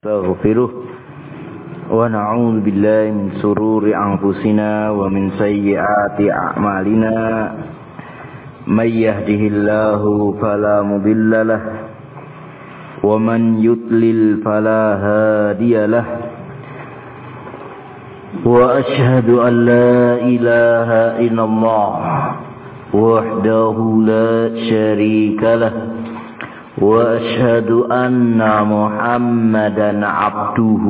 نستغفره ونعوذ بالله من شرور أنفسنا ومن سيئات أعمالنا من يهده الله فلا مضل له ومن يضلل فلا هادي له وأشهد أن لا إله إلا الله وحده لا شريك له وأشهد أن محمدا عبده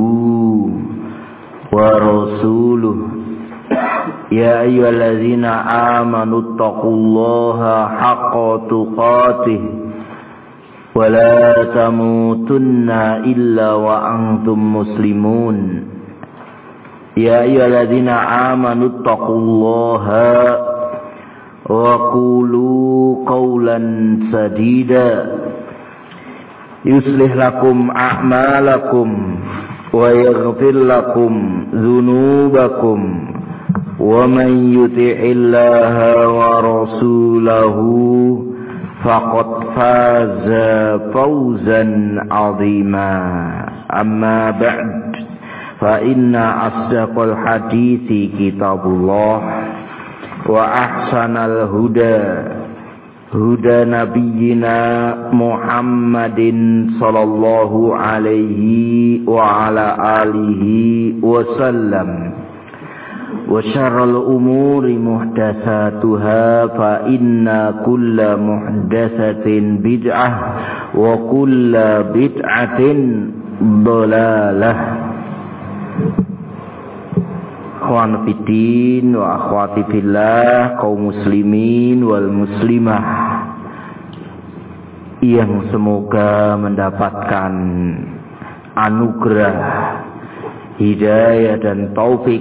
ورسوله يا أيها الذين آمنوا اتقوا الله حق تقاته ولا تموتن إلا وأنتم مسلمون يا أيها الذين آمنوا اتقوا الله وقولوا قولا سديدا يصلح لكم أعمالكم ويغفر لكم ذنوبكم ومن يطع الله ورسوله فقد فاز فوزا عظيما أما بعد فإن أصدق الحديث كتاب الله وأحسن الهدى هدى نبينا محمد صلى الله عليه وعلى آله وسلم وشر الأمور محدثاتها فإن كل محدثة بدعة وكل بدعة ضلالة. Akhwan fiddin wa akhwati fillah, kaum muslimin wal muslimah yang semoga mendapatkan anugerah hidayah dan taufik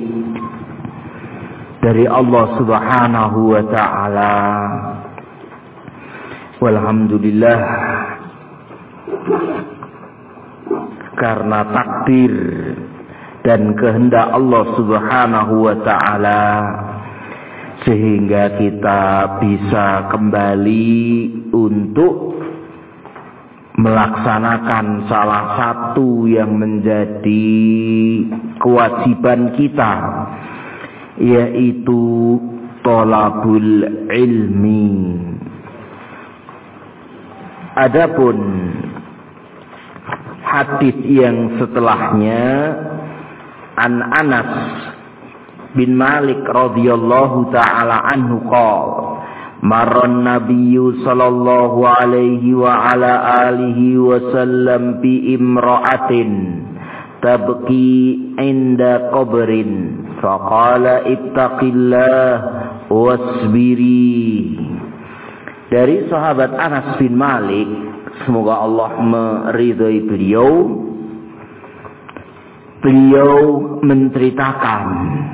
dari Allah Subhanahu wa taala. Walhamdulillah, karena takdir dan kehendak Allah Subhanahu wa taala sehingga kita bisa kembali untuk melaksanakan salah satu yang menjadi kewajiban kita, yaitu thalabul ilmi. Adapun hadis yang setelahnya, an Anas bin Malik radhiyallahu ta'ala anhu qala marran nabiyyu sallallahu alaihi wa ala alihi wa sallam bi imra'atin tabki inda qabrin faqala ittaqillah wasbiri. Dari sahabat Anas bin Malik, semoga Allah meridhai beliau menceritakan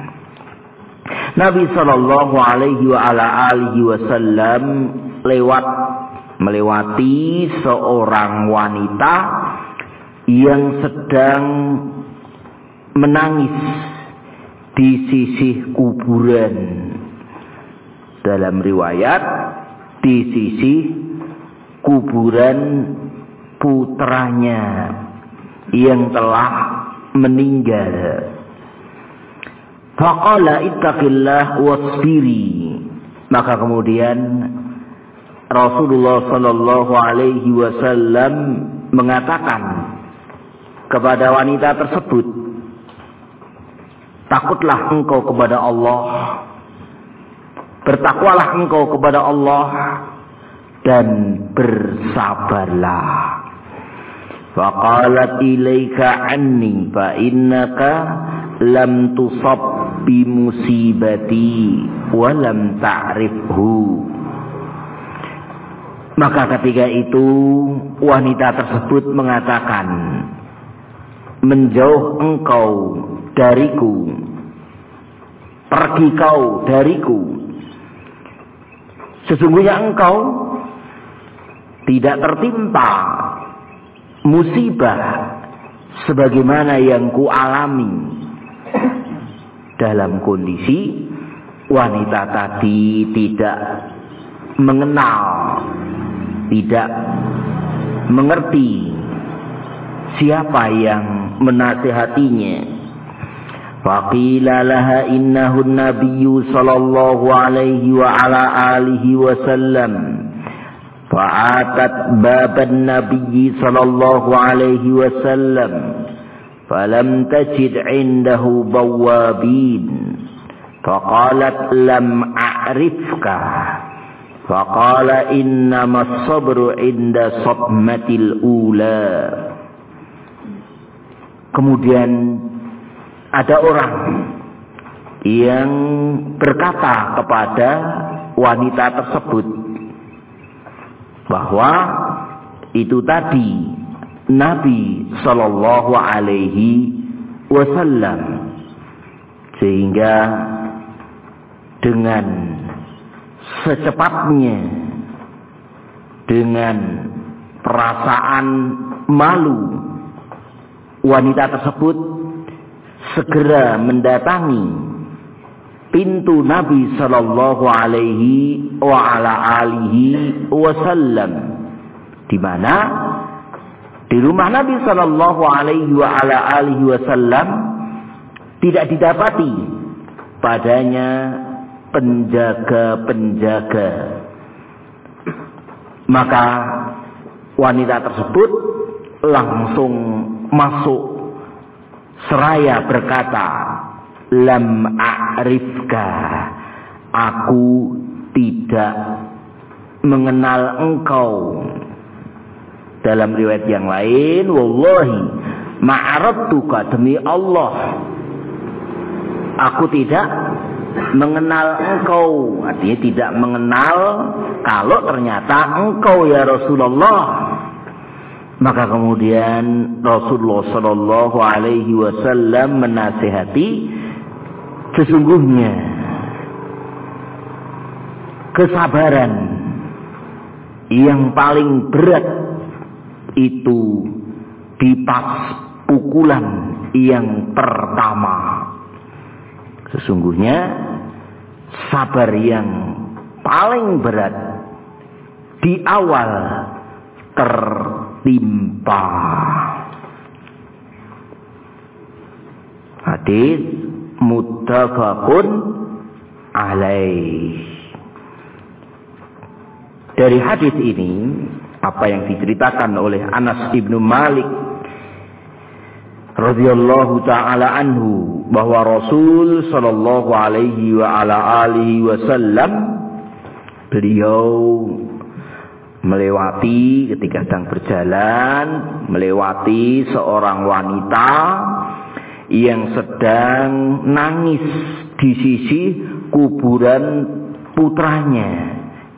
Nabi sallallahu alaihi wa ala alihi wasallam melewati seorang wanita yang sedang menangis di sisi kuburan. Dalam riwayat, di sisi kuburan putranya yang telah meninggal. Faqala ittaqillah wasbiri. Maka kemudian Rasulullah sallallahu alaihi wasallam mengatakan kepada wanita tersebut, takutlah engkau kepada Allah, bertakwalah engkau kepada Allah, dan bersabarlah. Faqalat ilaika anni fa innaka lam tusab bi musibati wa lam ta'rifhu. Maka ketika itu wanita tersebut mengatakan, menjauh engkau dariku, pergi kau dariku, sesungguhnya engkau tidak tertimpa musibah sebagaimana yang ku alami. Dalam kondisi wanita tadi tidak mengenal, tidak mengerti siapa yang menasihatinya? Faqila laha innahu nabiyyu sallallahu alaihi wa ala alihi wasallam. Fa'atat baban nabiyyi sallallahu alaihi wasallam. Falam tajid indahu bawabin. Faqalat lam a'rifka. Faqala innama sabru inda sadmatil ula. Kemudian ada orang yang berkata kepada wanita tersebut bahwa itu tadi Nabi Sallallahu Alaihi Wasallam, sehingga dengan secepatnya, dengan perasaan malu, wanita tersut segera mendatangi pintu Nabi Sallallahu Alaihi wa ala alihi Wasallam, di mana di rumah Nabi Sallallahu Alaihi wa ala alihi Wasallam tidak didapati padanya penjaga-penjaga. Maka wanita tersebut langsung masuk seraya berkata, lam a'rifka, aku tidak mengenal engkau. Dalam riwayat yang lain, wallahi ma'arabtuka, demi Allah aku tidak mengenal engkau. Artinya tidak mengenal kalau ternyata engkau ya Rasulullah. Maka kemudian Rasulullah Sallallahu Alaihi Wasallam menasihati, sesungguhnya kesabaran yang paling berat itu di pas pukulan yang pertama. Sesungguhnya sabar yang paling berat di awal tertimpa. Hadis muttafaqun alaih. Dari hadis ini, apa yang diceritakan oleh Anas ibnu Malik radhiyallahu taala anhu, bahwa Rasul sallallahu alaihi wa ala alihi wasallam, beliau melewati, ketika sedang berjalan, melewati seorang wanita yang sedang nangis di sisi kuburan putranya.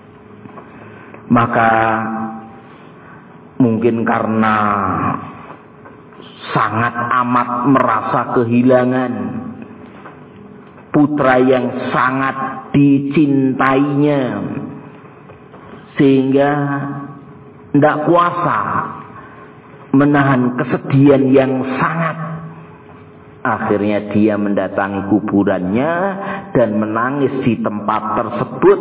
Maka mungkin karena sangat amat merasa kehilangan putra yang sangat dicintainya, sehingga tidak kuasa menahan kesedihan yang sangat. Akhirnya dia mendatangi kuburannya dan menangis di tempat tersebut.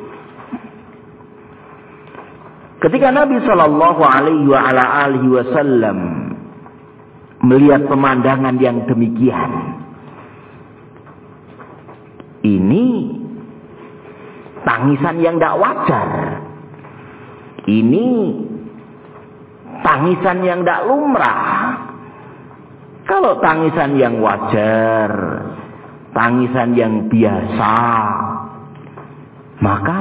Ketika Nabi Shallallahu Alaihi Wasallam melihat pemandangan yang demikian, ini tangisan yang tidak wajar, ini tangisan yang tidak lumrah. Kalau tangisan yang wajar, tangisan yang biasa, maka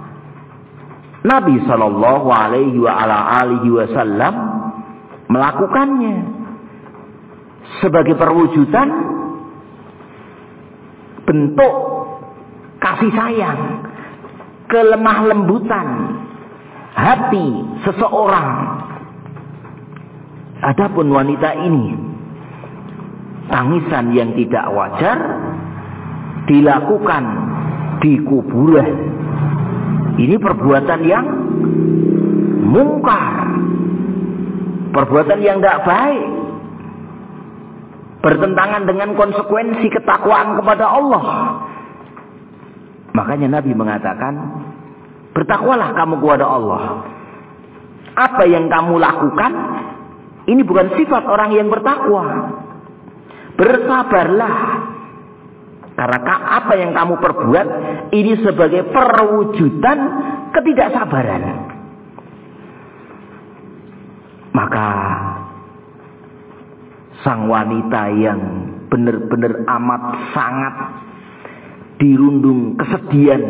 Nabi Shallallahu Alaihi Wasallam melakukannya sebagai perwujudan bentuk kasih sayang, kelemah lembutan hati seseorang. Adapun wanita ini, tangisan yang tidak wajar dilakukan di kuburan. Ini perbuatan yang mungkar, perbuatan yang tidak baik, bertentangan dengan konsekuensi ketakwaan kepada Allah. Makanya Nabi mengatakan, bertakwalah kamu kepada Allah. Apa yang kamu lakukan Ini bukan sifat orang yang bertakwa. Bersabarlah. Karena apa yang kamu perbuat ini sebagai perwujudan ketidaksabaran. Maka sang wanita yang benar-benar amat sangat dirundung kesedihan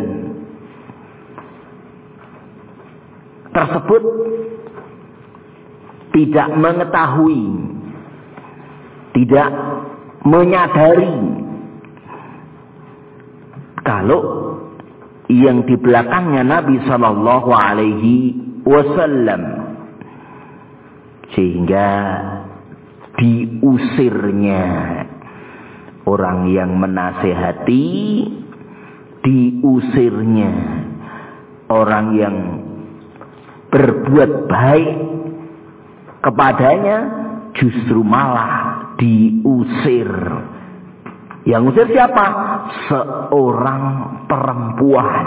tersebut tidak mengetahui, tidak menyadari kalau yang di belakangnya Nabi Sallallahu Alaihi Wasallam, sehingga diusirnya orang yang menasehati, diusirnya orang yang berbuat baik kepadanya, justru malah diusir. Yang usir siapa? Seorang perempuan.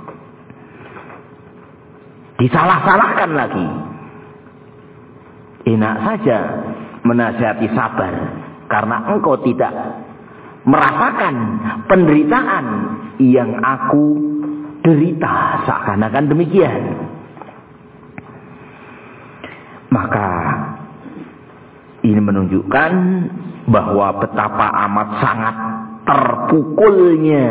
Disalah-salahkan lagi. Enak saja menasihati sabar, karena engkau tidak merasakan penderitaan yang aku derita, seakan-akan demikian. Maka ini menunjukkan bahwa betapa amat sangat terpukulnya,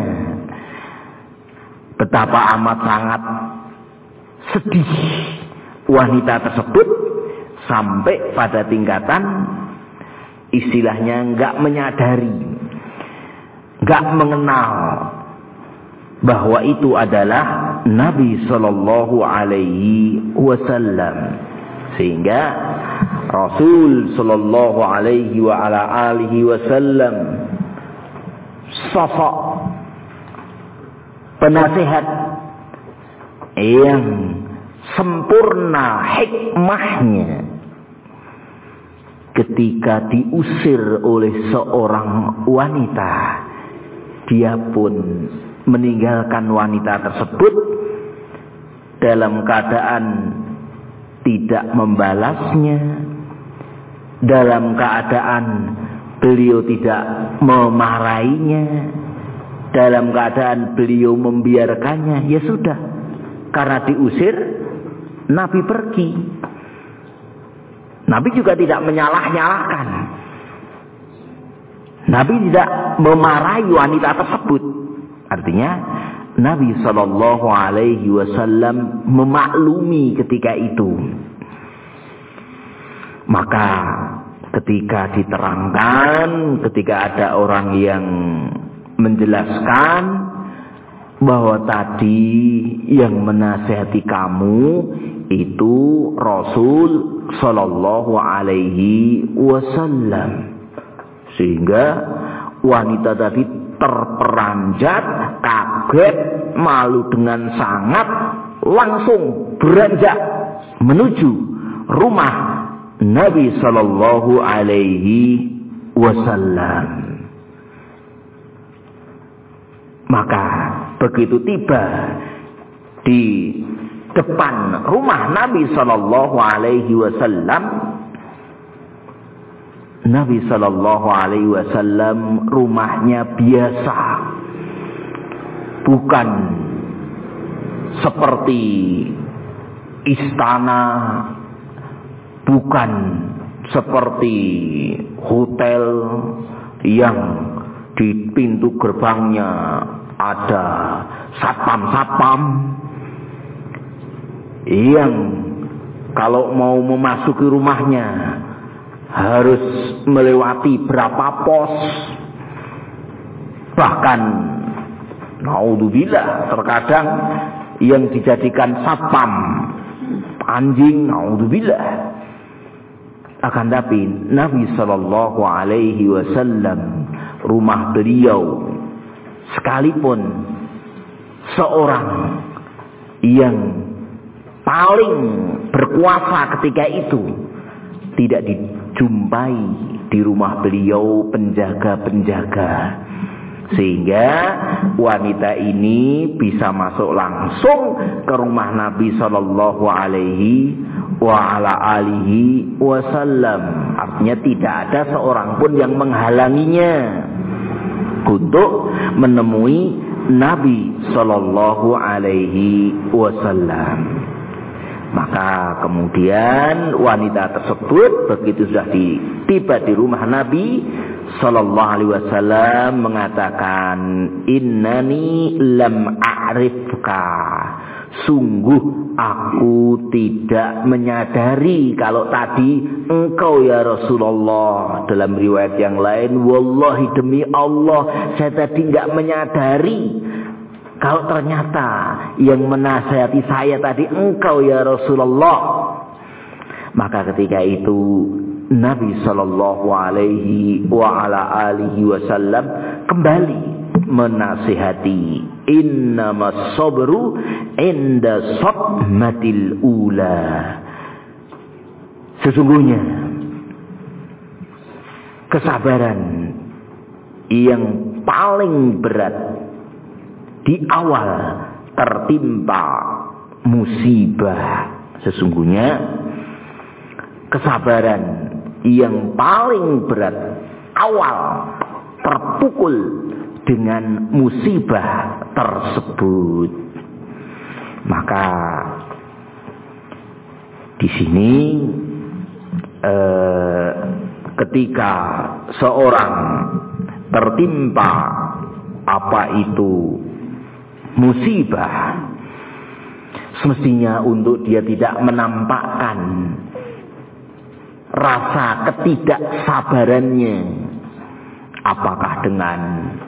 betapa amat sangat sedih wanita tersebut, sampai pada tingkatan istilahnya nggak menyadari, nggak mengenal bahwa itu adalah Nabi Sallallahu Alaihi Wasallam. Sehingga Rasul Sallallahu Alaihi wa ala alihi Wasallam, sosok penasihat yang sempurna hikmahnya, ketika diusir oleh seorang wanita, dia pun meninggalkan wanita tersebut dalam keadaan tidak membalasnya, dalam keadaan beliau tidak memarahinya, dalam keadaan beliau membiarkannya. Ya sudah, karena diusir, Nabi pergi. Nabi juga tidak menyalah-nyalahkan. Nabi tidak memarahi wanita tersebut. Artinya Nabi Sallallahu Alaihi Wasallam memaklumi ketika itu. Maka ketika diterangkan, ketika ada orang yang menjelaskan bahwa tadi yang menasihati kamu itu Rasul Sallallahu Alaihi Wasallam, sehingga wanita tadi terperanjat, kaget, malu dengan sangat, langsung beranjak menuju rumah Nabi Sallallahu Alaihi Wasallam. Maka begitu tiba di depan rumah Nabi Sallallahu Alaihi Wasallam, Nabi Sallallahu Alaihi Wasallam rumahnya biasa, bukan seperti istana, bukan seperti hotel yang di pintu gerbangnya ada satpam-satpam yang kalau mau memasuki rumahnya harus melewati berapa pos. Bahkan naudzubillah, terkadang yang dijadikan satpam anjing, naudzubillah. Akan tapi Nabi Sallallahu Alaihi Wasallam, rumah beliau, sekalipun seorang yang paling berkuasa ketika itu, tidak dijumpai di rumah beliau penjaga-penjaga, Sehingga wanita ini bisa masuk langsung ke rumah Nabi sallallahu alaihi wa ala alihi wasallam. Artinya tidak ada seorang pun yang menghalanginya untuk menemui Nabi sallallahu alaihi wasallam. Maka kemudian wanita tersebut begitu sudah tiba di rumah Nabi sallallahu alaihi wasallam mengatakan, innani lam a'rifka, sungguh aku tidak menyadari kalau tadi engkau ya Rasulullah. Dalam riwayat yang lain, wallahi demi Allah saya tadi tidak menyadari kalau ternyata yang menasihati saya tadi engkau ya Rasulullah. Maka ketika itu Nabi sallallahu alaihi wa ala alihi wasallam kembali menasihati, innamas sabru inda sadmatil ula. Sesungguhnya kesabaran yang paling berat di awal tertimpa musibah. Sesungguhnya kesabaran yang paling berat awal terpukul dengan musibah tersebut. Maka di sini ketika seorang tertimpa apa itu musibah, semestinya untuk dia tidak menampakkan rasa ketidaksabarannya, apakah dengan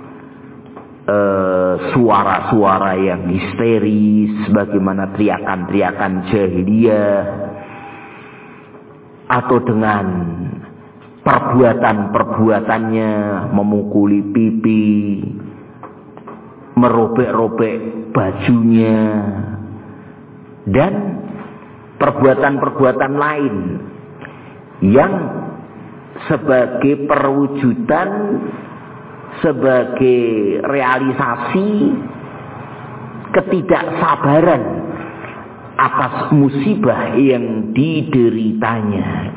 suara-suara yang histeris bagaimana teriakan-teriakan jahiliyah, atau dengan perbuatan-perbuatannya memukuli pipi, merobek-robek bajunya, dan perbuatan-perbuatan lain yang sebagai perwujudan, sebagai realisasi ketidaksabaran atas musibah yang dideritanya.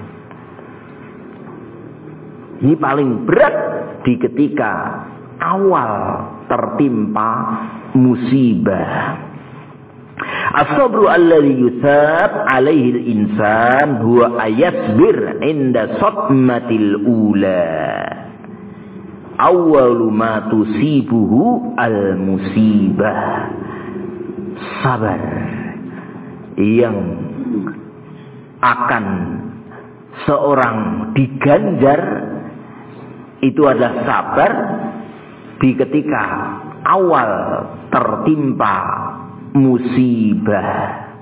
Ini paling berat di ketika awal tertimpa musibah. As-sabru alladhi yusab alaihi al-insan huwa ayasbir inda sadmatil ula. Awwalu ma tusibuhu al-musibah. Sabar yang akan seorang diganjar itu adalah sabar di ketika awal tertimpa musibah.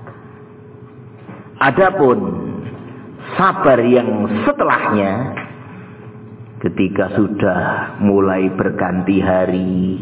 Adapun sabar yang setelahnya, ketika sudah mulai berganti hari,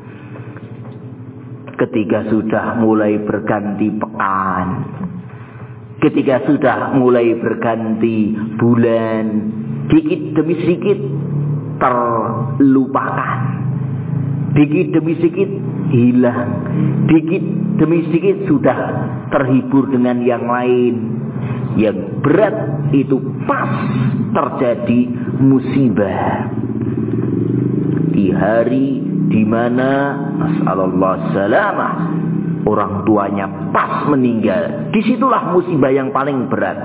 ketika sudah mulai berganti pekan, ketika sudah mulai berganti bulan, dikit demi sedikit terlupakan, dikit demi sedikit hilang, dikit demi sedikit sudah terhibur dengan yang lain. Yang berat itu pas terjadi musibah di hari di mana nasallallahu salamah orang tuanya pas meninggal. Disitulah musibah yang paling berat.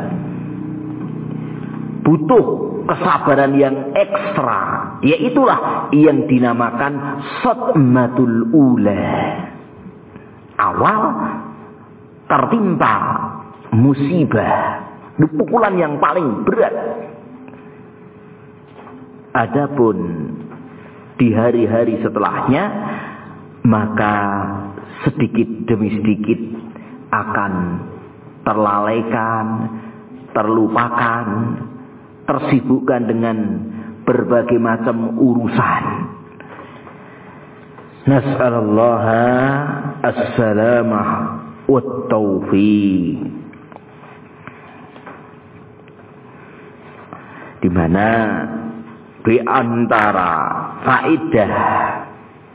Butuh kesabaran yang ekstra, yaitulah yang dinamakan sadmatul ula. Awal tertimpa musibah, pukulan yang paling berat. Adapun di hari-hari setelahnya, maka sedikit demi sedikit akan terlalaikan, terlupakan, tersibukkan dengan berbagai macam urusan. Nas'alallah as-salamah wa taufiq. Di mana di antara faedah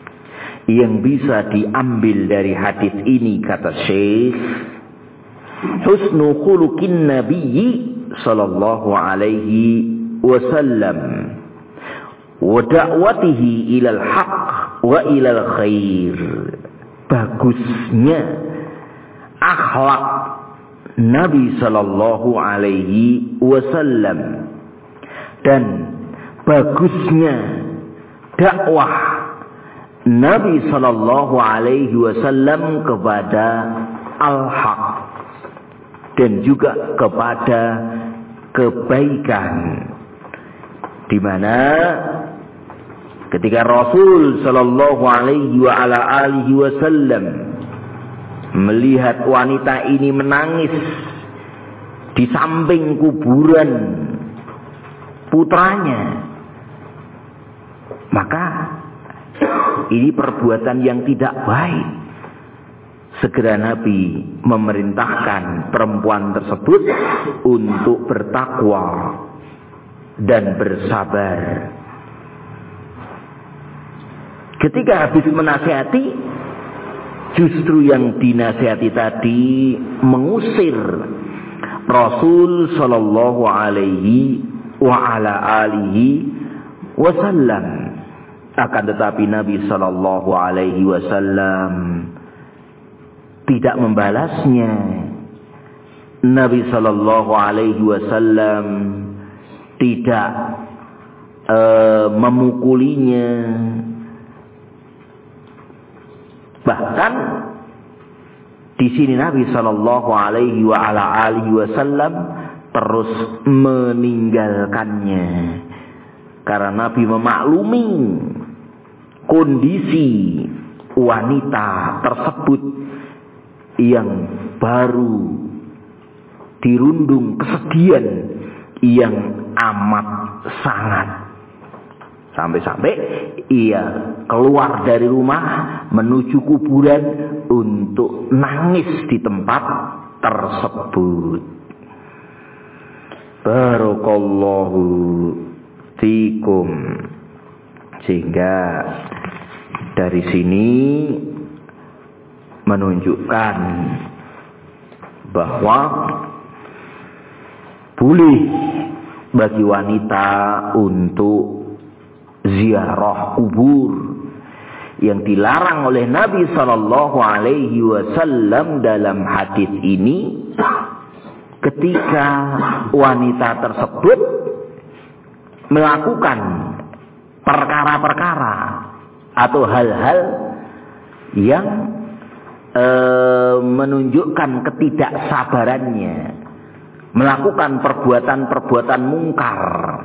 yang bisa diambil dari hadis ini, kata Syekh, husnu khuluqin nabiyyi sallallahu alaihi wasallam wa da'watihi ilal haqq wa ilal khair. Bagusnya akhlak Nabi sallallahu alaihi wasallam dan bagusnya dakwah Nabi sallallahu alaihi wasallam kepada al-haq dan juga kepada kebaikan, di mana ketika Rasul sallallahu alaihi wa ala alihi wasallam melihat wanita ini menangis di samping kuburan putranya, maka ini perbuatan yang tidak baik. Segera Nabi memerintahkan perempuan tersebut untuk bertakwa dan bersabar. Ketika habis menasihati, justru yang dinasihati tadi mengusir Rasul sallallahu alaihi wa ala alihi wasallam. Akan tetapi Nabi sallallahu alaihi wasallam tidak membalasnya. Nabi sallallahu alaihi wasallam tidak memukulinya. Bahkan di sini Nabi sallallahu alaihi wa ala alihi wasallam terus meninggalkannya, karena Nabi memaklumi kondisi wanita tersebut yang baru dirundung kesedihan yang amat sangat. Sampai-sampai ia keluar dari rumah menuju kuburan untuk nangis di tempat tersebut. Barakallahu fikum. Sehingga dari sini menunjukkan bahwa boleh bagi wanita untuk ziarah kubur. Yang dilarang oleh Nabi sallallahu alaihi wasallam dalam hadis ini, ketika wanita tersebut melakukan perkara-perkara atau hal-hal yang menunjukkan ketidaksabarannya, melakukan perbuatan-perbuatan mungkar.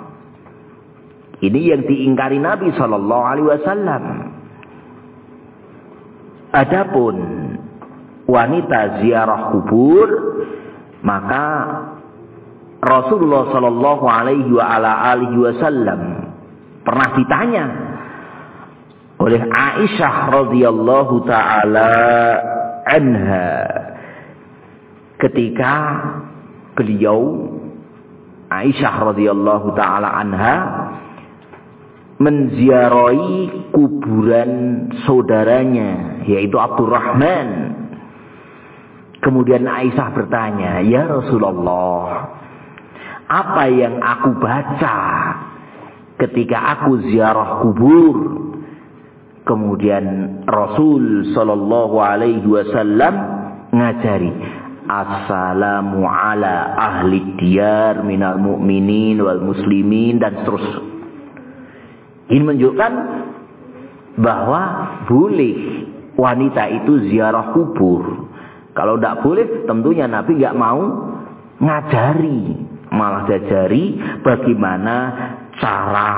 Ini yang diingkari Nabi sallallahu alaihi wasallam. Adapun wanita ziarah kubur, maka Rasulullah sallallahu alaihi wa ala alihi wasallam pernah ditanya oleh Aisyah radhiyallahu taala anha ketika beliau Aisyah radhiyallahu taala anha menziarahi kuburan saudaranya, yaitu Abdurrahman. Kemudian Aisyah bertanya, "Ya Rasulullah, apa yang aku baca ketika aku ziarah kubur?" Kemudian Rasul sallallahu alaihi wasallam ngajari, "Assalamu ala ahli diyar minal mu'minin wal muslimin," dan seterusnya. Ini menunjukkan bahwa boleh wanita itu ziarah kubur. Kalau tidak boleh, tentunya Nabi nggak mau ngajari, malah diajari bagaimana cara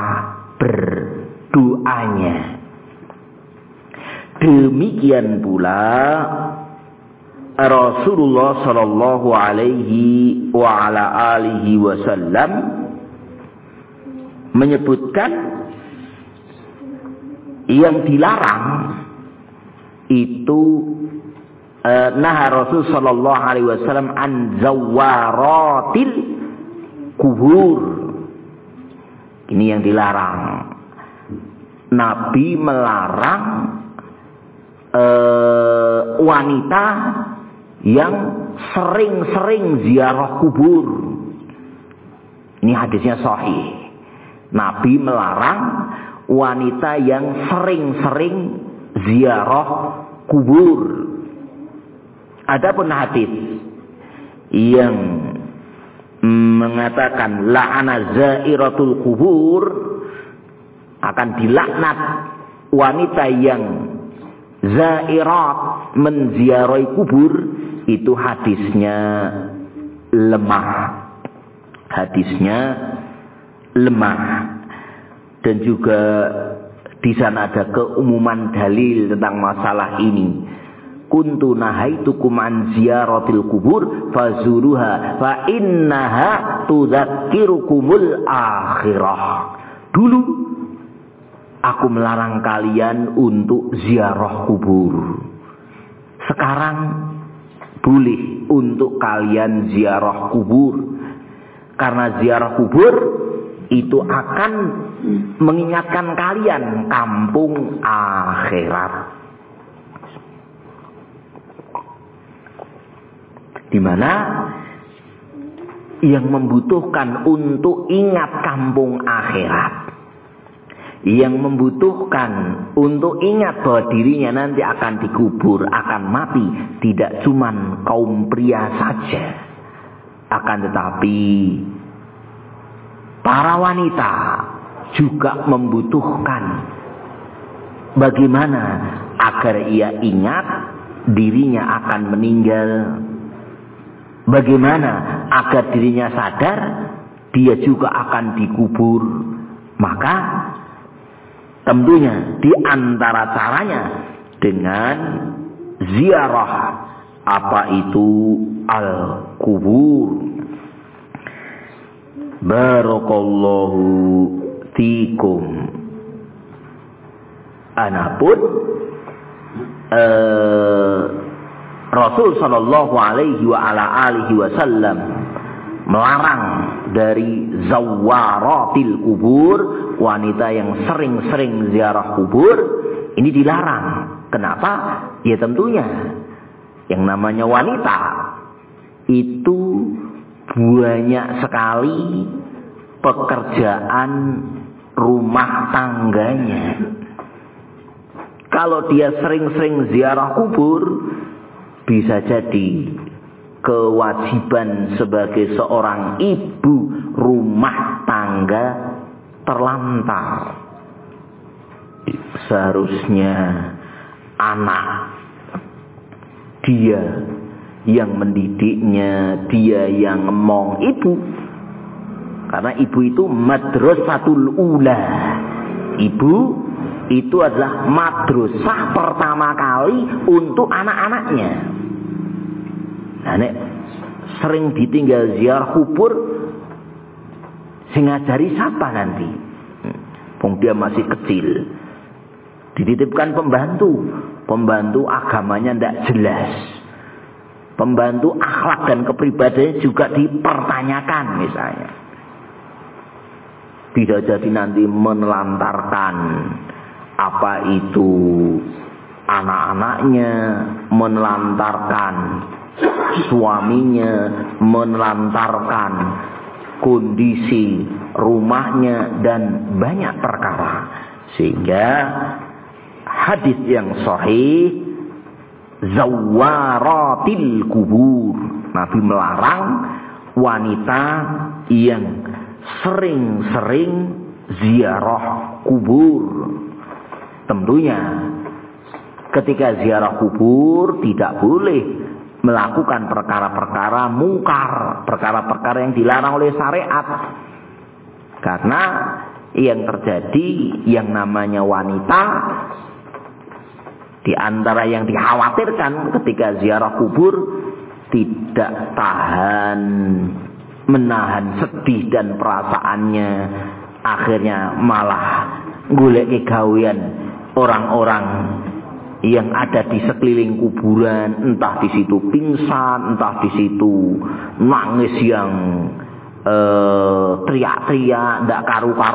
berdoanya. Demikian pula Rasulullah sallallahu alaihi wa ala alihi wasallam menyebutkan yang dilarang itu Rasul sallallahu alaihi wasallam an zawaratil kubur. Ini yang dilarang. Nabi melarang wanita yang sering-sering ziarah kubur. Ini hadisnya sahih. Nabi melarang wanita yang sering-sering ziarah kubur. Adapun hadis yang mengatakan la'ana zairatul kubur, akan dilaknat wanita yang zairat, menziarahi kubur, itu hadisnya lemah. Hadisnya lemah. Dan juga di sana ada keumuman dalil tentang masalah ini. Kuntu nahaitukum an ziyaratil kubur fazuruha fa innaha tudzakirukumul akhirah. Dulu aku melarang kalian untuk ziarah kubur. Sekarang boleh untuk kalian ziarah kubur. Karena ziarah kubur itu akan mengingatkan kalian kampung akhirat. Di mana yang membutuhkan untuk ingat kampung akhirat, yang membutuhkan untuk ingat bahwa dirinya nanti akan dikubur, akan mati, tidak cuman kaum pria saja, akan tetapi para wanita juga membutuhkan bagaimana agar ia ingat dirinya akan meninggal. Bagaimana agar dirinya sadar dia juga akan dikubur. Maka tentunya di antara caranya dengan ziarah apa itu al-kubur. Barakallahu fikum. Anapun Rasul sallallahu alaihi wa ala alihi wasallam melarang dari zawaratil kubur, wanita yang sering-sering ziarah kubur, ini dilarang. Kenapa? Ya tentunya yang namanya wanita itu banyak sekali pekerjaan rumah tangganya. Kalau dia sering-sering ziarah kubur, bisa jadi kewajiban sebagai seorang ibu rumah tangga terlantar. Seharusnya anak dia yang mendidiknya, dia yang ngomong ibu. Karena ibu itu madrasatul ula. Ibu itu adalah madrasah pertama kali untuk anak-anaknya. Nah, nek sering ditinggal ziarah kubur, sing ngajari siapa nanti? Wong dia masih kecil. Dititipkan pembantu agamanya ndak jelas. Pembantu akhlak dan kepribadiannya juga dipertanyakan misalnya. Bisa jadi nanti menelantarkan apa itu anak-anaknya, menelantarkan suaminya, menelantarkan kondisi rumahnya dan banyak perkara. Sehingga hadis yang sahih zawaratil kubur, Nabi melarang wanita yang sering-sering ziarah kubur. Tentunya ketika ziarah kubur tidak boleh melakukan perkara-perkara mungkar, perkara-perkara yang dilarang oleh syariat. Karena yang terjadi yang namanya wanita, di antara yang dikhawatirkan ketika ziarah kubur, tidak tahan menahan sedih dan perasaannya, akhirnya malah golek gawean orang-orang yang ada di sekeliling kuburan, entah di situ pingsan, entah di situ nangis yang teriak-teriak, ndak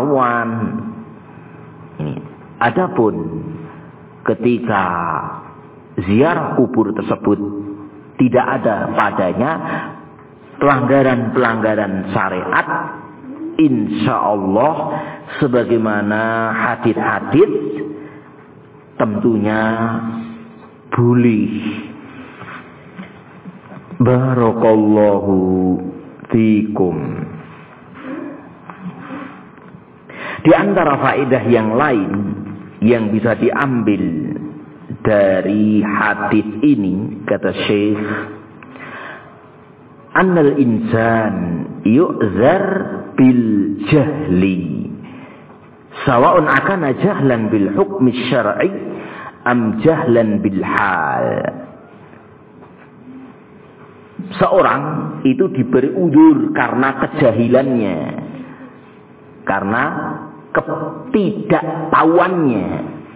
karu-karuan. Ini. Adapun ketika ziarah kubur tersebut tidak ada padanya pelanggaran-pelanggaran syariat, insya Allah sebagaimana hadits-hadits tentunya boleh. Barakallahu fikum. Di antara faedah yang lain yang bisa diambil dari hadis ini, kata Syekh, annal insan yu'zar bil jahli sawa'un akana jahlan bil hukmi syar'i am jahlan bil hal. Seorang itu diberi udzur karena kejahilannya, karena ketidaktahuannya.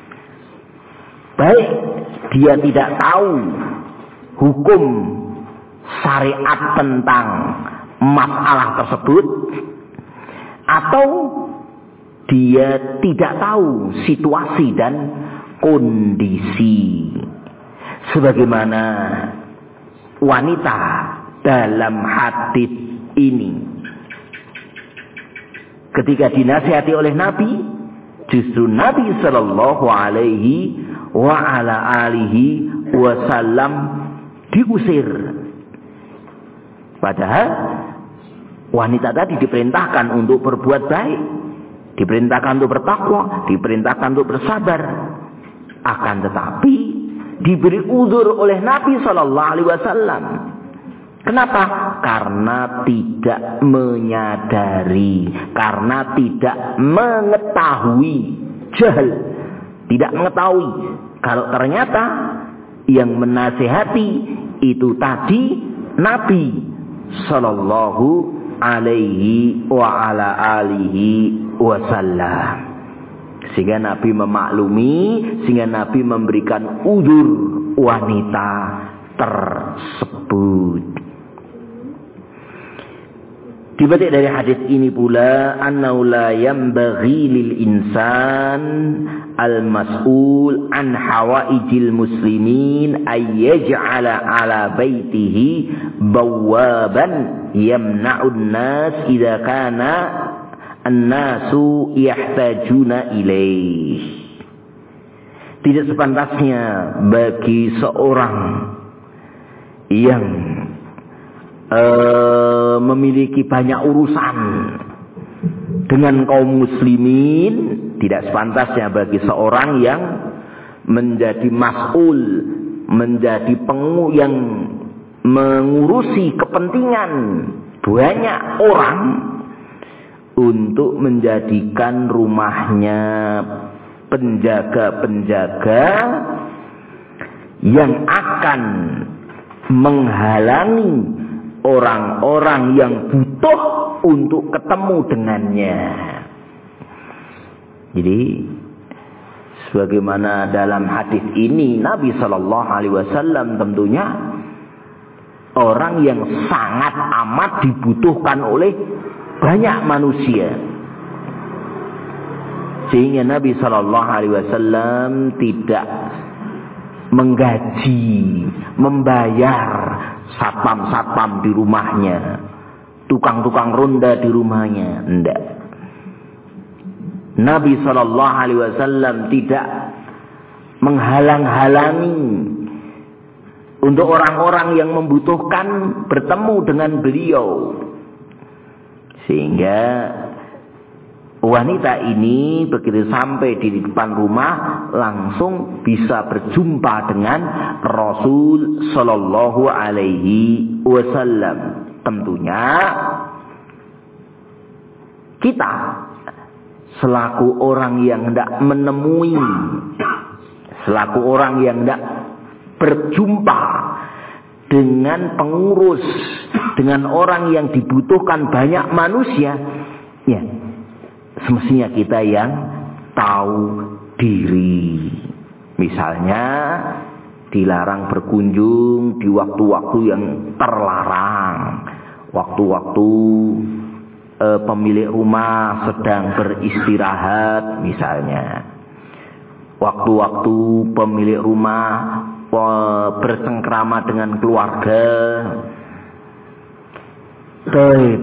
Baik dia tidak tahu hukum syariat tentang masalah tersebut, atau dia tidak tahu situasi dan kondisi. Sebagaimana wanita dalam hadis ini, ketika dinasihati oleh Nabi, justru Nabi sallallahu alaihi wa ala alihi wasallam diusir. Padahal wanita tadi diperintahkan untuk berbuat baik, diperintahkan untuk bertakwa, diperintahkan untuk bersabar. Akan tetapi diberi uzur oleh Nabi sallallahu alaihi wasallam. Kenapa? Karena tidak menyadari, karena tidak mengetahui, jahil, tidak mengetahui kalau ternyata yang menasihati itu tadi Nabi sallallahu alaihi wa ala alihi wasallam. Sehingga Nabi memaklumi, sehingga Nabi memberikan uzur wanita tersebut. Dibatik dari hadis ini pula, annahu la yanbaghi lil insan al-mas'ul an hawaijil muslimin ay yaj'ala ala baitihi bawaban yamna'un nas idza kana an-nasu yahtajuna ilaih. Tidak sepantasnya bagi seorang yang memiliki banyak urusan dengan kaum muslimin, tidak sepantasnya bagi seorang yang menjadi mas'ul, menjadi yang mengurusi kepentingan banyak orang, untuk menjadikan rumahnya penjaga-penjaga yang akan menghalangi orang-orang yang butuh untuk ketemu dengannya. Jadi sebagaimana dalam hadis ini, Nabi sallallahu alaihi wasallam tentunya orang yang sangat amat dibutuhkan oleh banyak manusia. Sehingga Nabi sallallahu alaihi wasallam tidak menggaji, membayar satpam-satpam di rumahnya, tukang-tukang ronda di rumahnya, enggak. Nabi sallallahu alaihi wasallam tidak menghalang-halangi untuk orang-orang yang membutuhkan bertemu dengan beliau. Sehingga wanita ini begitu sampai di depan rumah langsung bisa berjumpa dengan Rasul sallallahu alaihi wasallam. Tentunya kita selaku orang yang hendak menemui, selaku orang yang hendak berjumpa dengan pengurus, dengan orang yang dibutuhkan banyak manusia, ya semestinya kita yang tahu diri. Misalnya dilarang berkunjung di waktu-waktu yang terlarang, waktu-waktu pemilik rumah sedang beristirahat misalnya, waktu-waktu pemilik rumah bersengkrama dengan keluarga. Baik.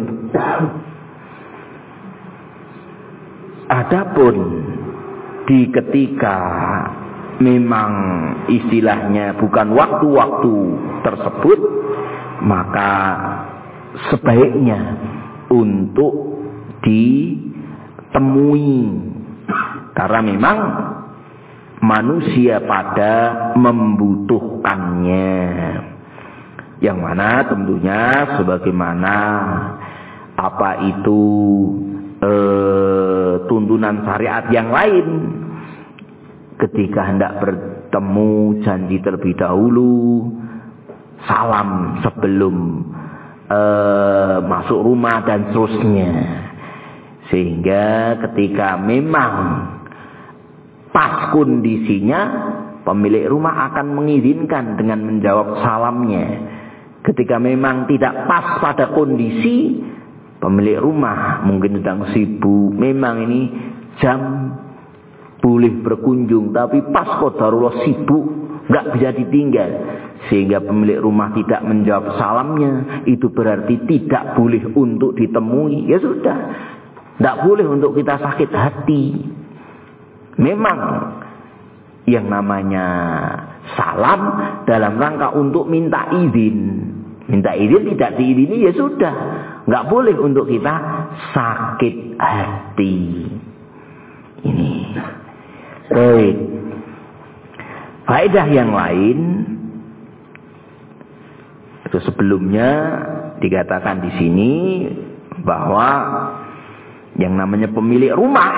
Adapun di ketika memang istilahnya bukan waktu-waktu tersebut, maka sebaiknya untuk ditemui, karena memang manusia pada membutuhkannya, yang mana tentunya sebagaimana apa itu tuntunan syariat yang lain, ketika hendak bertemu janji terlebih dahulu, salam sebelum masuk rumah dan seterusnya, sehingga ketika memang pas kondisinya, pemilik rumah akan mengizinkan dengan menjawab salamnya. Ketika memang tidak pas pada kondisi, pemilik rumah mungkin sedang sibuk, memang ini jam boleh berkunjung, tapi pas qadarullah sibuk, nggak bisa ditinggal, sehingga pemilik rumah tidak menjawab salamnya, itu berarti tidak boleh untuk ditemui. Ya sudah, nggak boleh untuk kita sakit hati. Memang yang namanya salam dalam rangka untuk minta izin. Minta izin tidak diizini, ya sudah, nggak boleh untuk kita sakit hati. Ini. Baik. Faedah yang lain itu sebelumnya dikatakan di sini bahwa yang namanya pemilik rumah,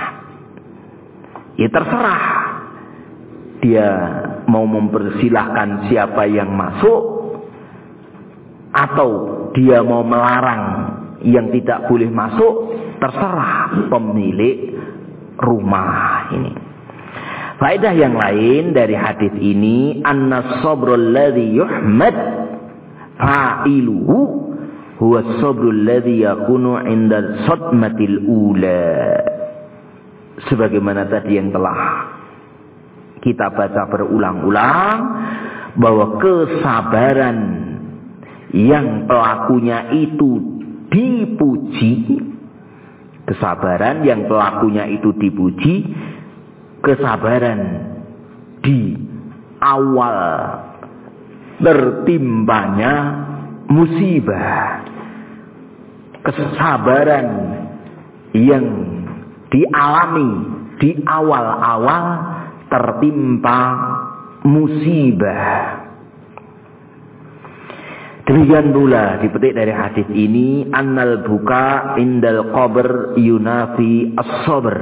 ya terserah dia mau mempersilahkan siapa yang masuk, atau dia mau melarang yang tidak boleh masuk, terserah pemilik rumah ini. Faedah yang lain dari hadis ini, anna sabrul ladzi yuhmad fa'iluhu huwa sabrul ladzi yakunu 'inda sadmatil ula. Sebagaimana tadi yang telah kita baca berulang-ulang, bahwa kesabaran yang pelakunya itu dipuji, kesabaran yang pelakunya itu dipuji, kesabaran di awal tertimpanya musibah, kesabaran yang dialami di awal-awal tertimpa musibah. Demikian pula dipetik dari hadis ini, annal buka indal qabr yunafi as-sabr.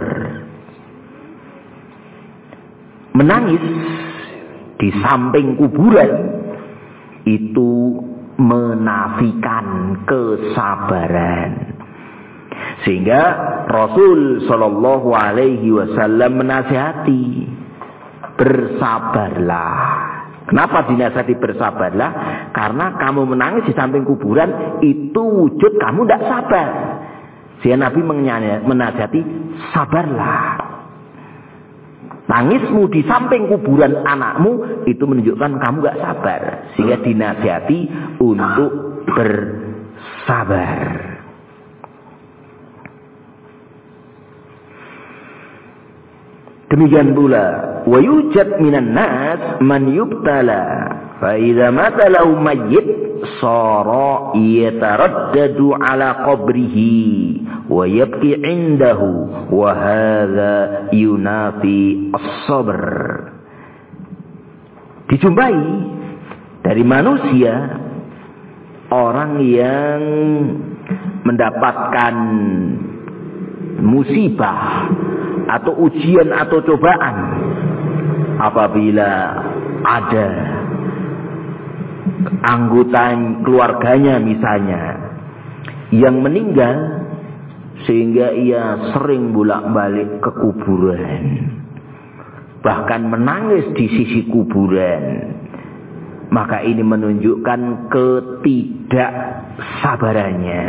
Menangis di samping kuburan itu menafikan kesabaran. Sehingga Rasul sallallahu alaihi wasallam menasihati, bersabarlah. Kenapa dinasihati bersabarlah? Karena kamu menangis di samping kuburan itu wujud kamu tidak sabar. Sehingga Nabi menasihati, sabarlah. Tangismu di samping kuburan anakmu itu menunjukkan kamu gak sabar. Sehingga dinasihati untuk bersabar. Demikian pula, wa yujad minan nas man yubtala fa idza mata lahu mayyit sara yataraddadu ala qabrihi wa yabki indahu wa hadza yunafi as-sabr. Dijumpai dari manusia orang yang mendapatkan musibah atau ujian atau cobaan, apabila ada anggota keluarganya misalnya yang meninggal, sehingga ia sering bolak-balik ke kuburan, bahkan menangis di sisi kuburan, maka ini menunjukkan ketidaksabarannya.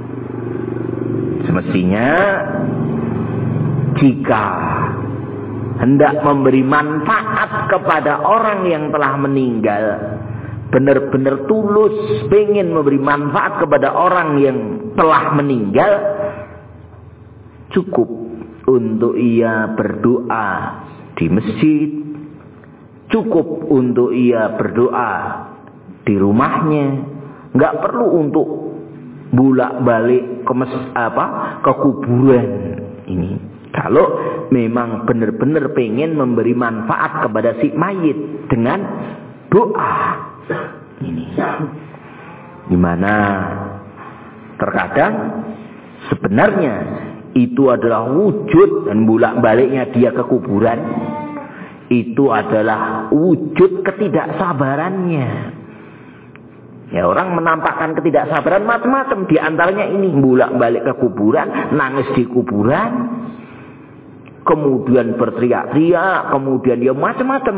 Semestinya jika hendak memberi manfaat kepada orang yang telah meninggal, benar-benar tulus pengen memberi manfaat kepada orang yang telah meninggal, cukup untuk ia berdoa di masjid, cukup untuk ia berdoa di rumahnya, nggak perlu untuk bolak-balik ke kuburan ini. Kalau memang benar-benar pengen memberi manfaat kepada si mayit dengan doa ini. Dimana terkadang sebenarnya itu adalah wujud, dan bolak-baliknya dia ke kuburan itu adalah wujud ketidaksabarannya. Ya, orang menampakkan ketidaksabaran macam-macam, di antaranya ini bolak-balik ke kuburan, nangis di kuburan, kemudian berteriak-teriak, kemudian ya macam-macam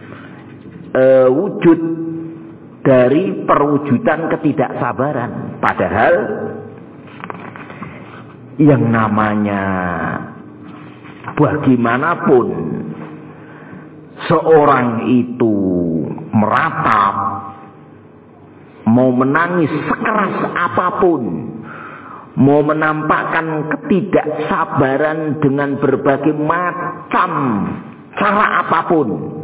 wujud dari perwujudan ketidaksabaran. Padahal yang namanya bagaimanapun seorang itu meratap, mau menangis sekeras apapun, mau menampakkan ketidaksabaran dengan berbagai macam cara apapun,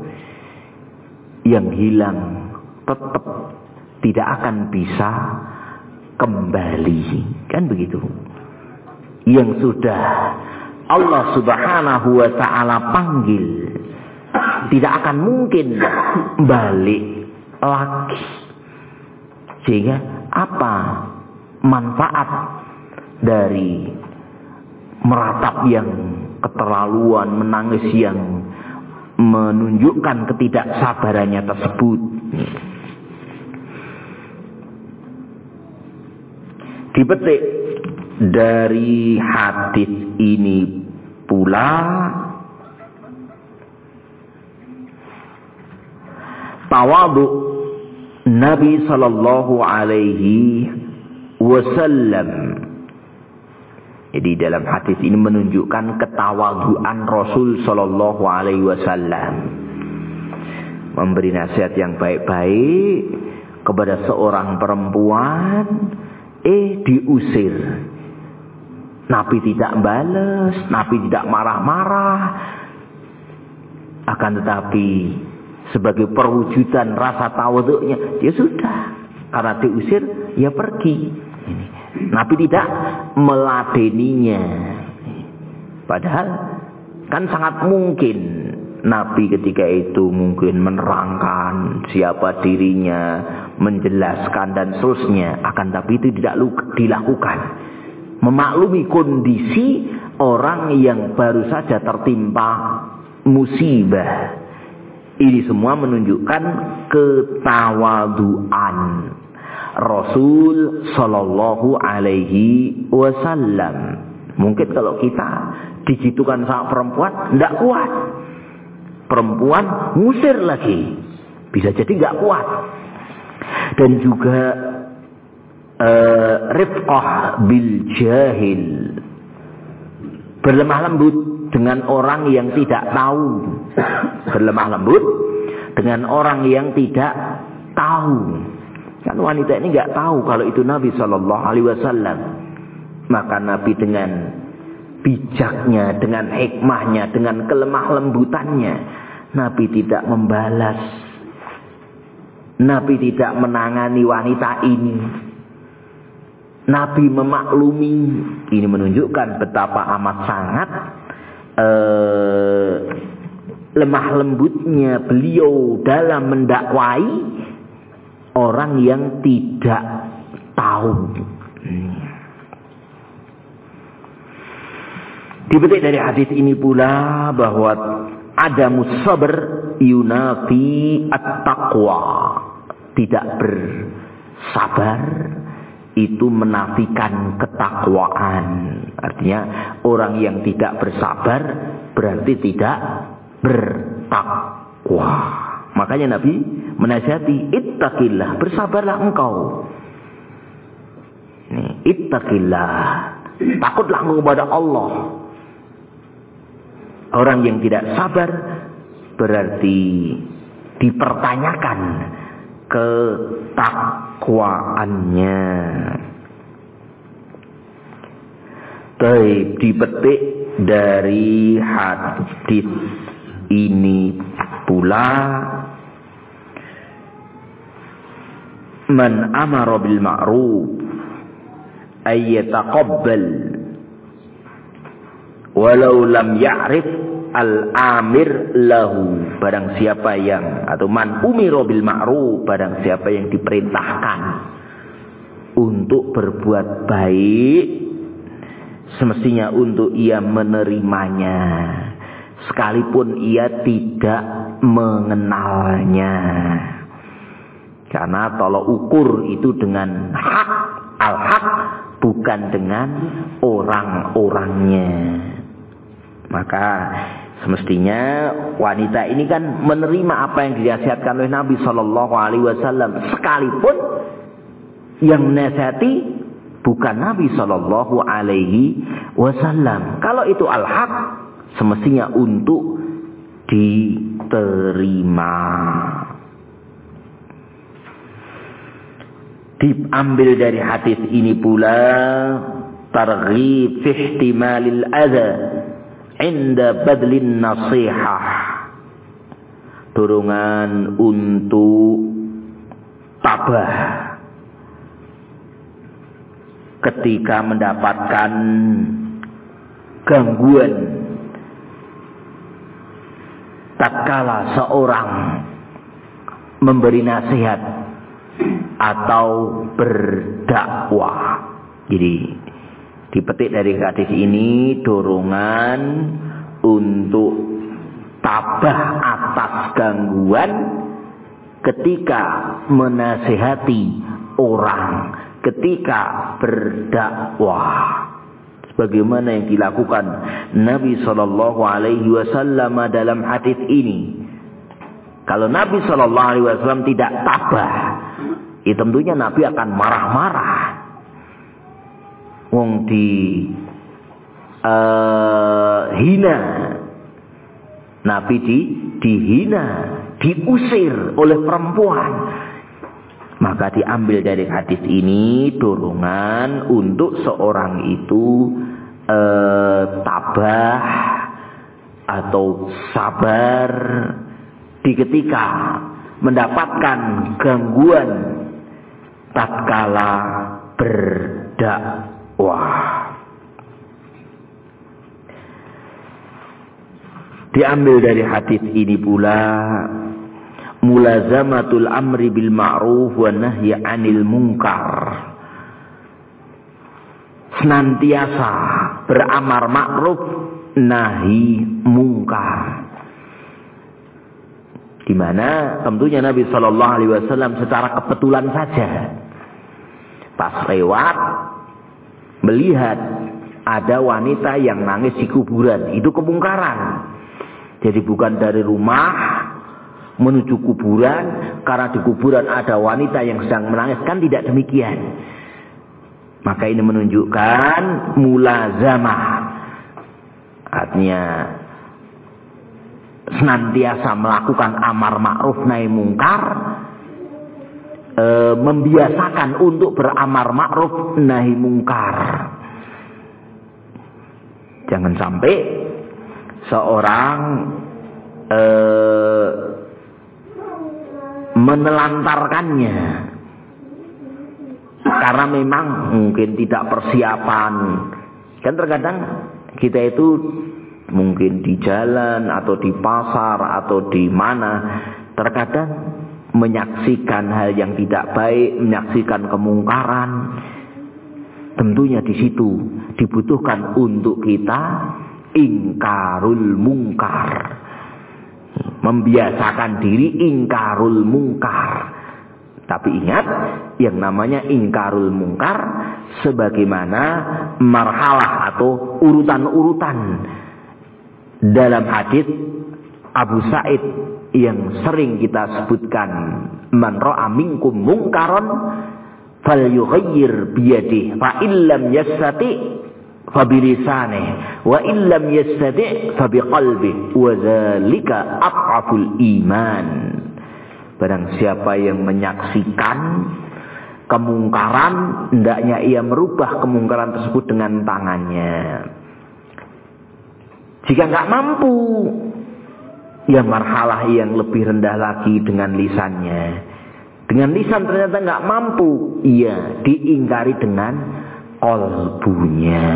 yang hilang tetap tidak akan bisa kembali. Kan begitu. Yang sudah Allah Subhanahu wa ta'ala panggil tidak akan mungkin balik lagi. Sehingga apa manfaat dari meratap yang keterlaluan, menangis yang menunjukkan ketidaksabarannya tersebut? Dipetik dari hadis ini pula tawadhu Nabi sallallahu alaihi wasallam. Jadi dalam hadis ini menunjukkan ketawaduan Rasul sallallahu alaihi wasallam, memberi nasihat yang baik-baik kepada seorang perempuan, diusir. Nabi tidak balas, Nabi tidak marah-marah, akan tetapi sebagai perwujudan rasa tawadhu'nya, ya sudah, karena diusir, ya pergi. Nabi tidak meladeninya. Padahal kan sangat mungkin Nabi ketika itu mungkin menerangkan siapa dirinya, menjelaskan dan seterusnya, akan tapi itu tidak dilakukan. Memaklumi kondisi orang yang baru saja tertimpa musibah. Ini semua menunjukkan ketawaduan Rasul sallallahu alaihi wasallam. Mungkin kalau kita digitukan sama perempuan, tidak kuat. Perempuan ngusir lagi, bisa jadi nggak kuat. Dan juga rifqah bil jahil, berlemah lembut dengan orang yang tidak tahu, berlemah lembut dengan orang yang tidak tahu. Kan wanita ini nggak tahu kalau itu Nabi Shallallahu Alaihi Wasallam. Maka Nabi dengan bijaknya, dengan hikmahnya, dengan kelemah lembutannya, Nabi tidak membalas, Nabi tidak menangani wanita ini. Nabi memaklumi. Ini menunjukkan betapa amat sangat lemah lembutnya beliau dalam mendakwai orang yang tidak tahu. Dipetik dari hadis ini pula bahwa ada musabr yunafi at-taqwa. Tidak bersabar itu menafikan ketakwaan. Artinya orang yang tidak bersabar berarti tidak bertakwa. Makanya Nabi menasihati, ittaqillah, bersabarlah engkau. Ittaqillah, takutlah engkau kepada Allah. Orang yang tidak sabar berarti dipertanyakan ketakwaannya. Baik, dipetik dari hadis ini pula, man amara bil ma'ruf ay yataqabbal walau lam ya'rif al-amir lahu. Barang siapa yang, atau man umira bil ma'ruf, barang siapa yang diperintahkan untuk berbuat baik, semestinya untuk ia menerimanya sekalipun ia tidak mengenalnya. Karena tolok ukur itu dengan hak, al-haq, bukan dengan orang-orangnya. Maka semestinya wanita ini kan menerima apa yang dinasihatkan oleh Nabi SAW, sekalipun yang menasihati bukan Nabi SAW. Kalau itu al-haq, semestinya untuk diterima. Diambil dari hadis ini pula targhib fi ihtimalil adza inda badlin nasihah, dorongan untuk tabah ketika mendapatkan gangguan tatkala seorang memberi nasihat atau berdakwah. Jadi dipetik dari hadis ini dorongan untuk tabah atas gangguan ketika menasihati orang, ketika berdakwah, sebagaimana yang dilakukan Nabi SAW dalam hadis ini. Kalau Nabi SAW tidak tabah, ya tentunya Nabi akan marah-marah. Wong hina, Nabi dihina, diusir oleh perempuan. Maka diambil dari hadis ini dorongan untuk seorang itu tabah atau sabar di ketika mendapatkan gangguan tatkala berdakwah. Diambil dari hadis ini pula mulazamatul amri bil ma'ruf wa nahyi 'anil munkar. Senantiasa beramar ma'ruf nahi mungkar. Di mana tentunya Nabi SAW secara kebetulan saja pas lewat melihat ada wanita yang nangis di kuburan. Itu kemungkaran. Jadi bukan dari rumah menuju kuburan, karena di kuburan ada wanita yang sedang menangis, kan tidak demikian. Maka ini menunjukkan mulazamah, artinya senantiasa melakukan amar ma'ruf nahi mungkar, membiasakan untuk beramar ma'ruf nahi mungkar. Jangan sampai seorang menelantarkannya karena memang mungkin tidak persiapan. Kan terkadang kita itu mungkin di jalan atau di pasar atau di mana, terkadang menyaksikan hal yang tidak baik, menyaksikan kemungkaran. Tentunya di situ dibutuhkan untuk kita ingkarul mungkar, membiasakan diri ingkarul mungkar. Tapi ingat, yang namanya ingkarul mungkar sebagaimana marhalah atau urutan-urutan dalam hadis Abu Sa'id yang sering kita sebutkan, man ra'a minkum mungkaron falyughayyir biyadihi fa illam yastati fabilisanihi wa illam yastati' fabiqalbihi wa dzalika aqaful iman. Barang siapa yang menyaksikan kemungkaran, hendaknya ia merubah kemungkaran tersebut dengan tangannya. Jika enggak mampu, ya marhalah yang lebih rendah lagi dengan lisannya. Dengan lisan ternyata enggak mampu, iya diingkari dengan qalbunya.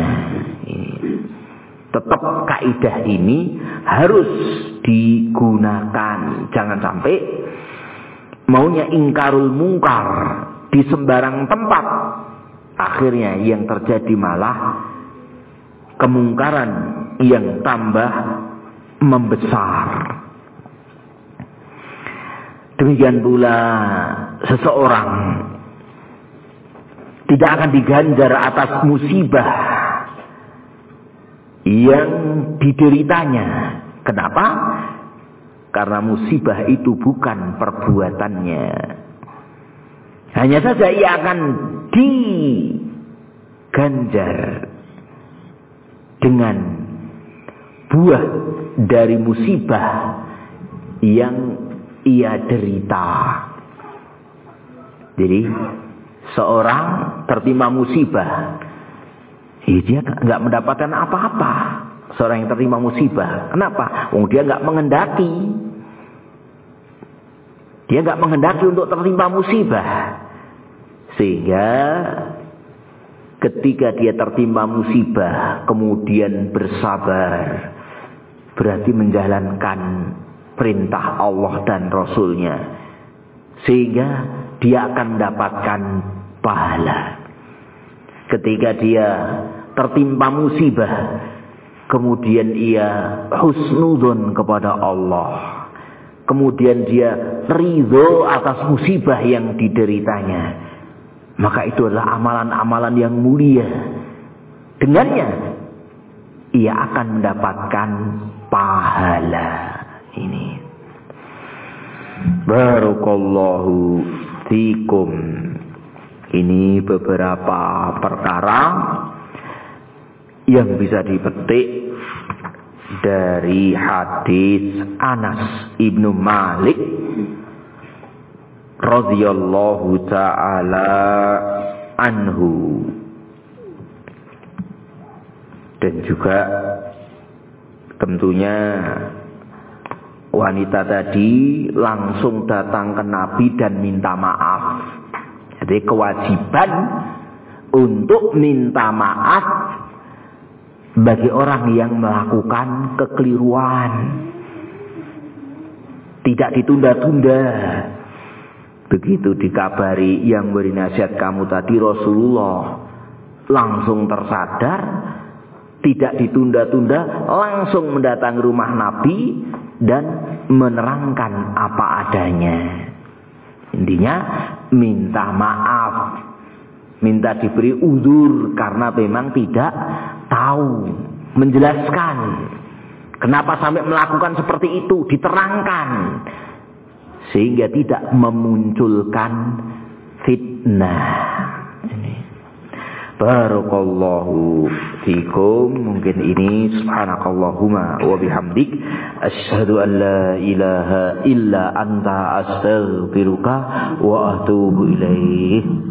Tetap kaidah ini harus digunakan. Jangan sampai maunya ingkarul mungkar di sembarang tempat, akhirnya yang terjadi malah kemungkaran yang tambah membesar. Demikian pula seseorang tidak akan diganjar atas musibah yang dideritanya. Kenapa? Karena musibah itu bukan perbuatannya. Hanya saja ia akan diganjar dengan buah dari musibah yang ia derita. Jadi seorang tertimpa musibah, dia nggak mendapatkan apa-apa. Seorang yang tertimpa musibah, kenapa? Dia nggak menghendaki. Dia nggak menghendaki untuk tertimpa musibah, sehingga ketika dia tertimpa musibah kemudian bersabar, berarti menjalankan perintah Allah dan Rasulnya, sehingga dia akan mendapatkan pahala. Ketika dia tertimpa musibah kemudian ia husnudzon kepada Allah, kemudian dia ridho atas musibah yang dideritanya, maka itu adalah amalan-amalan yang mulia. Dengannya ia akan mendapatkan pahala. Ini barakallahu fikum. Ini beberapa perkara yang bisa dipetik dari hadis Anas ibnu Malik radhiyallahu ta'ala anhu. Dan juga tentunya wanita tadi langsung datang ke Nabi dan minta maaf. Jadi kewajiban untuk minta maaf bagi orang yang melakukan kekeliruan. Tidak ditunda-tunda. Begitu dikabari yang beri nasihat kamu tadi Rasulullah, langsung tersadar, tidak ditunda-tunda, langsung mendatangi rumah Nabi dan menerangkan apa adanya. Intinya minta maaf, minta diberi uzur karena memang tidak tahu, menjelaskan kenapa sampai melakukan seperti itu, diterangkan sehingga tidak memunculkan fitnah. Barakallahu fikum. Mungkin ini subhanakallahumma wa bihamdik asyhadu an la ilaha illa anta astaghfiruka wa atubu ilaik.